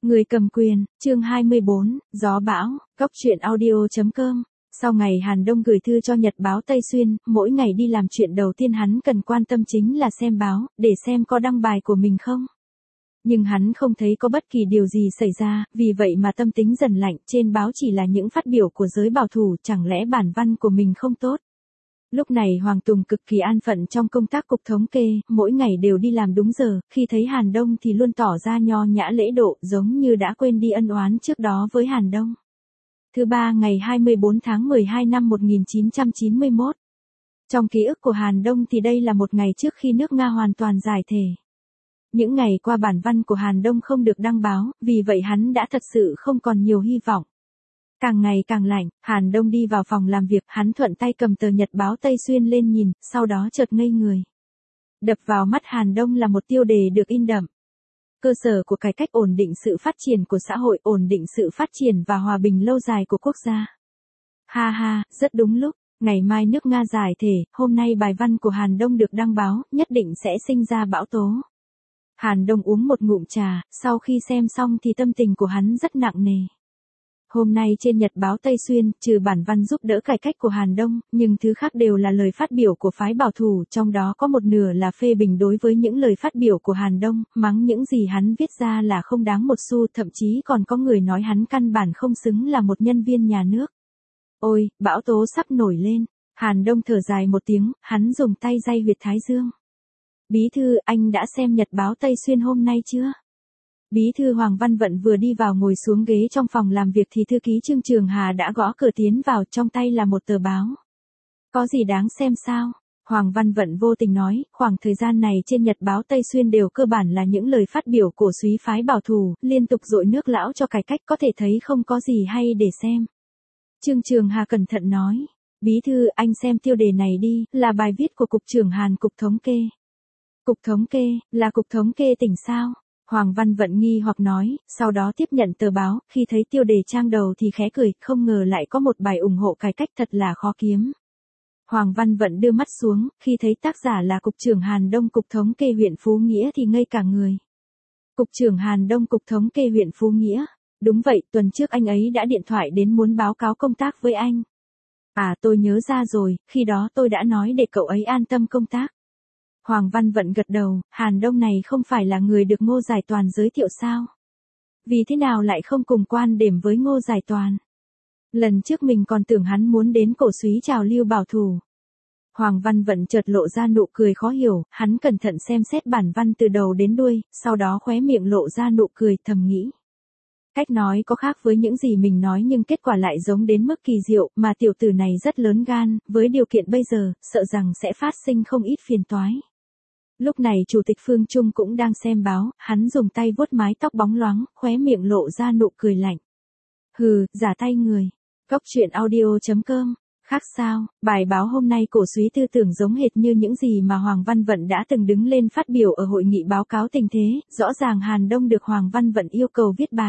Người cầm quyền, chương 24, gió bão, góc truyện audio.com. Sau ngày Hàn Đông gửi thư cho Nhật báo Tây Xuyên, mỗi ngày đi làm chuyện đầu tiên hắn cần quan tâm chính là xem báo, để xem có đăng bài của mình không. Nhưng hắn không thấy có bất kỳ điều gì xảy ra, vì vậy mà tâm tính dần lạnh, trên báo chỉ là những phát biểu của giới bảo thủ, chẳng lẽ bản văn của mình không tốt. Lúc này Hoàng Tùng cực kỳ an phận trong công tác cục thống kê, mỗi ngày đều đi làm đúng giờ, khi thấy Hàn Đông thì luôn tỏ ra nho nhã lễ độ, giống như đã quên đi ân oán trước đó với Hàn Đông. Thứ ba ngày 24 tháng 12 năm 1991. Trong ký ức của Hàn Đông thì đây là một ngày trước khi nước Nga hoàn toàn giải thể. Những ngày qua bản văn của Hàn Đông không được đăng báo, vì vậy hắn đã thật sự không còn nhiều hy vọng. Càng ngày càng lạnh, Hàn Đông đi vào phòng làm việc, hắn thuận tay cầm tờ Nhật báo Tây Xuyên lên nhìn, sau đó chợt ngây người. Đập vào mắt Hàn Đông là một tiêu đề được in đậm. Cơ sở của cải cách ổn định sự phát triển của xã hội, ổn định sự phát triển và hòa bình lâu dài của quốc gia. Ha ha, rất đúng lúc, ngày mai nước Nga giải thể, hôm nay bài văn của Hàn Đông được đăng báo, nhất định sẽ sinh ra bão tố. Hàn Đông uống một ngụm trà, sau khi xem xong thì tâm tình của hắn rất nặng nề. Hôm nay trên Nhật báo Tây Xuyên, trừ bản văn giúp đỡ cải cách của Hàn Đông, nhưng thứ khác đều là lời phát biểu của phái bảo thủ, trong đó có một nửa là phê bình đối với những lời phát biểu của Hàn Đông, mắng những gì hắn viết ra là không đáng một xu, thậm chí còn có người nói hắn căn bản không xứng là một nhân viên nhà nước. Ôi, bão tố sắp nổi lên. Hàn Đông thở dài một tiếng, hắn dùng tay day huyệt thái dương. Bí thư, anh đã xem Nhật báo Tây Xuyên hôm nay chưa? Bí thư Hoàng Văn Vận vừa đi vào ngồi xuống ghế trong phòng làm việc thì thư ký Trương Trường Hà đã gõ cửa tiến vào, trong tay là một tờ báo. Có gì đáng xem sao? Hoàng Văn Vận vô tình nói, khoảng thời gian này trên Nhật báo Tây Xuyên đều cơ bản là những lời phát biểu cổ súy phái bảo thủ, liên tục dội nước lã cho cải cách, có thể thấy không có gì hay để xem. Trương Trường Hà cẩn thận nói, bí thư, anh xem tiêu đề này đi, là bài viết của Cục trưởng Hàn Cục Thống kê. Cục Thống kê, là Cục Thống kê tỉnh sao? Hoàng Văn Vận nghi hoặc nói, sau đó tiếp nhận tờ báo, khi thấy tiêu đề trang đầu thì khẽ cười, không ngờ lại có một bài ủng hộ cải cách thật là khó kiếm. Hoàng Văn Vận đưa mắt xuống, khi thấy tác giả là Cục trưởng Hàn Đông Cục Thống kê huyện Phú Nghĩa thì ngây cả người. Cục trưởng Hàn Đông Cục Thống kê huyện Phú Nghĩa. Đúng vậy, tuần trước anh ấy đã điện thoại đến muốn báo cáo công tác với anh. À, tôi nhớ ra rồi, khi đó tôi đã nói để cậu ấy an tâm công tác. Hoàng Văn Vận gật đầu, Hàn Đông này không phải là người được Ngô Giải Toàn giới thiệu sao? Vì thế nào lại không cùng quan điểm với Ngô Giải Toàn? Lần trước mình còn tưởng hắn muốn đến cổ súy trào lưu bảo thủ. Hoàng Văn Vận chợt lộ ra nụ cười khó hiểu, hắn cẩn thận xem xét bản văn từ đầu đến đuôi, sau đó khóe miệng lộ ra nụ cười, thầm nghĩ. Cách nói có khác với những gì mình nói nhưng kết quả lại giống đến mức kỳ diệu, mà tiểu tử này rất lớn gan, với điều kiện bây giờ, sợ rằng sẽ phát sinh không ít phiền toái. Lúc này Chủ tịch Phương Trung cũng đang xem báo, hắn dùng tay vuốt mái tóc bóng loáng, khóe miệng lộ ra nụ cười lạnh. Hừ, giả tay người. Góc truyện audio.com. Khác sao, bài báo hôm nay cổ súy tư tưởng giống hệt như những gì mà Hoàng Văn Vận đã từng đứng lên phát biểu ở hội nghị báo cáo tình thế, rõ ràng Hàn Đông được Hoàng Văn Vận yêu cầu viết bài.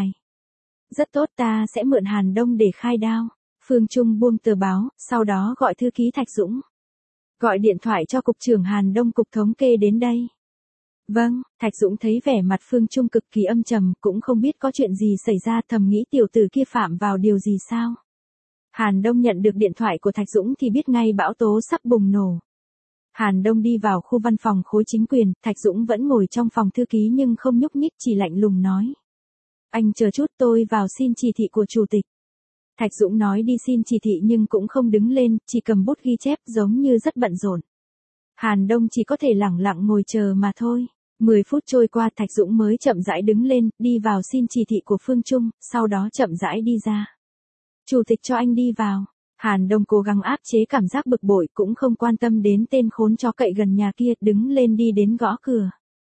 Rất tốt, ta sẽ mượn Hàn Đông để khai đao. Phương Trung buông tờ báo, sau đó gọi thư ký Thạch Dũng. Gọi điện thoại cho Cục trưởng Hàn Đông Cục Thống kê đến đây. Vâng, Thạch Dũng thấy vẻ mặt Phương Trung cực kỳ âm trầm, cũng không biết có chuyện gì xảy ra, thầm nghĩ tiểu tử kia phạm vào điều gì sao. Hàn Đông nhận được điện thoại của Thạch Dũng thì biết ngay bão tố sắp bùng nổ. Hàn Đông đi vào khu văn phòng khối chính quyền, Thạch Dũng vẫn ngồi trong phòng thư ký nhưng không nhúc nhích, chỉ lạnh lùng nói. Anh chờ chút, tôi vào xin chỉ thị của chủ tịch. Thạch Dũng nói đi xin chỉ thị nhưng cũng không đứng lên, chỉ cầm bút ghi chép giống như rất bận rộn. Hàn Đông chỉ có thể lẳng lặng ngồi chờ mà thôi. 10 phút trôi qua Thạch Dũng mới chậm rãi đứng lên, đi vào xin chỉ thị của Phương Trung, sau đó chậm rãi đi ra. Chủ tịch cho anh đi vào. Hàn Đông cố gắng áp chế cảm giác bực bội, cũng không quan tâm đến tên khốn chó cậy gần nhà kia, đứng lên đi đến gõ cửa.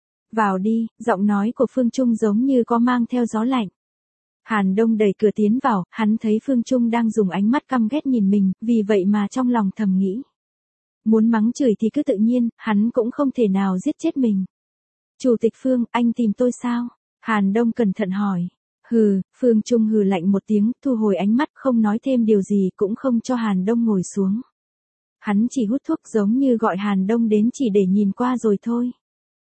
Vào đi, giọng nói của Phương Trung giống như có mang theo gió lạnh. Hàn Đông đẩy cửa tiến vào, hắn thấy Phương Trung đang dùng ánh mắt căm ghét nhìn mình, vì vậy mà trong lòng thầm nghĩ. Muốn mắng chửi thì cứ tự nhiên, hắn cũng không thể nào giết chết mình. Chủ tịch Phương, anh tìm tôi sao? Hàn Đông cẩn thận hỏi. Hừ, Phương Trung hừ lạnh một tiếng, thu hồi ánh mắt, không nói thêm điều gì, cũng không cho Hàn Đông ngồi xuống. Hắn chỉ hút thuốc giống như gọi Hàn Đông đến chỉ để nhìn qua rồi thôi.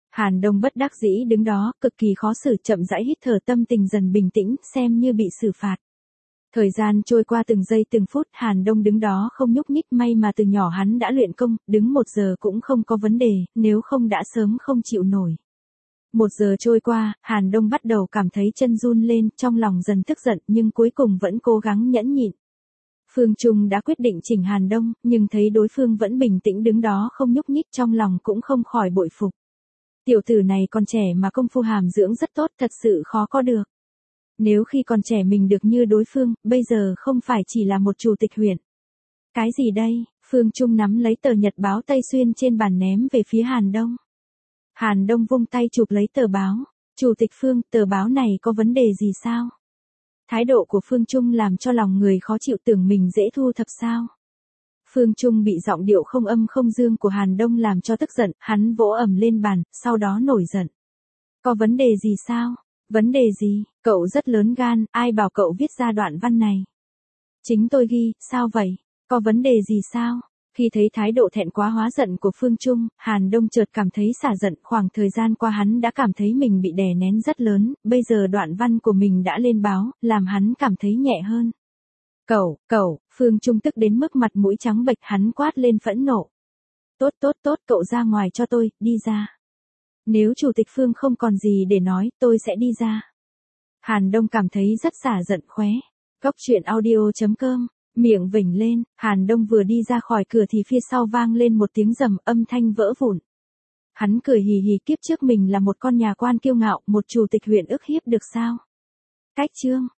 Hàn Đông bất đắc dĩ đứng đó, cực kỳ khó xử, chậm rãi hít thở, tâm tình dần bình tĩnh, xem như bị xử phạt. Thời gian trôi qua từng giây từng phút, Hàn Đông đứng đó không nhúc nhích, may mà từ nhỏ hắn đã luyện công, đứng 1 giờ cũng không có vấn đề, nếu không đã sớm không chịu nổi. 1 giờ trôi qua, Hàn Đông bắt đầu cảm thấy chân run lên, trong lòng dần tức giận nhưng cuối cùng vẫn cố gắng nhẫn nhịn. Phương Trung đã quyết định chỉnh Hàn Đông, nhưng thấy đối phương vẫn bình tĩnh đứng đó không nhúc nhích, trong lòng cũng không khỏi bội phục. Tiểu tử này còn trẻ mà công phu hàm dưỡng rất tốt, thật sự khó có được. Nếu khi còn trẻ mình được như đối phương, bây giờ không phải chỉ là một chủ tịch huyện. Cái gì đây? Phương Trung nắm lấy tờ nhật báo Tây Xuyên trên bàn ném về phía Hàn Đông. Hàn Đông vung tay chụp lấy tờ báo. Chủ tịch Phương, tờ báo này có vấn đề gì sao? Thái độ của Phương Trung làm cho lòng người khó chịu, tưởng mình dễ thu thập sao? Phương Trung bị giọng điệu không âm không dương của Hàn Đông làm cho tức giận, hắn vỗ ầm lên bàn, sau đó nổi giận. Có vấn đề gì sao? Vấn đề gì? Cậu rất lớn gan, ai bảo cậu viết ra đoạn văn này? Chính tôi ghi, sao vậy? Có vấn đề gì sao? Khi thấy thái độ thẹn quá hóa giận của Phương Trung, Hàn Đông chợt cảm thấy xả giận, khoảng thời gian qua hắn đã cảm thấy mình bị đè nén rất lớn, bây giờ đoạn văn của mình đã lên báo, làm hắn cảm thấy nhẹ hơn. Cậu, Phương Trung tức đến mức mặt mũi trắng bệch, hắn quát lên phẫn nộ. Tốt, cậu ra ngoài cho tôi, đi ra. Nếu chủ tịch Phương không còn gì để nói, tôi sẽ đi ra. Hàn Đông cảm thấy rất xả giận khóe. Góc truyện audio.com, miệng vểnh lên, Hàn Đông vừa đi ra khỏi cửa thì phía sau vang lên một tiếng rầm, âm thanh vỡ vụn. Hắn cười hì hì, kiếp trước mình là một con nhà quan kiêu ngạo, một chủ tịch huyện ức hiếp được sao? Cách chương.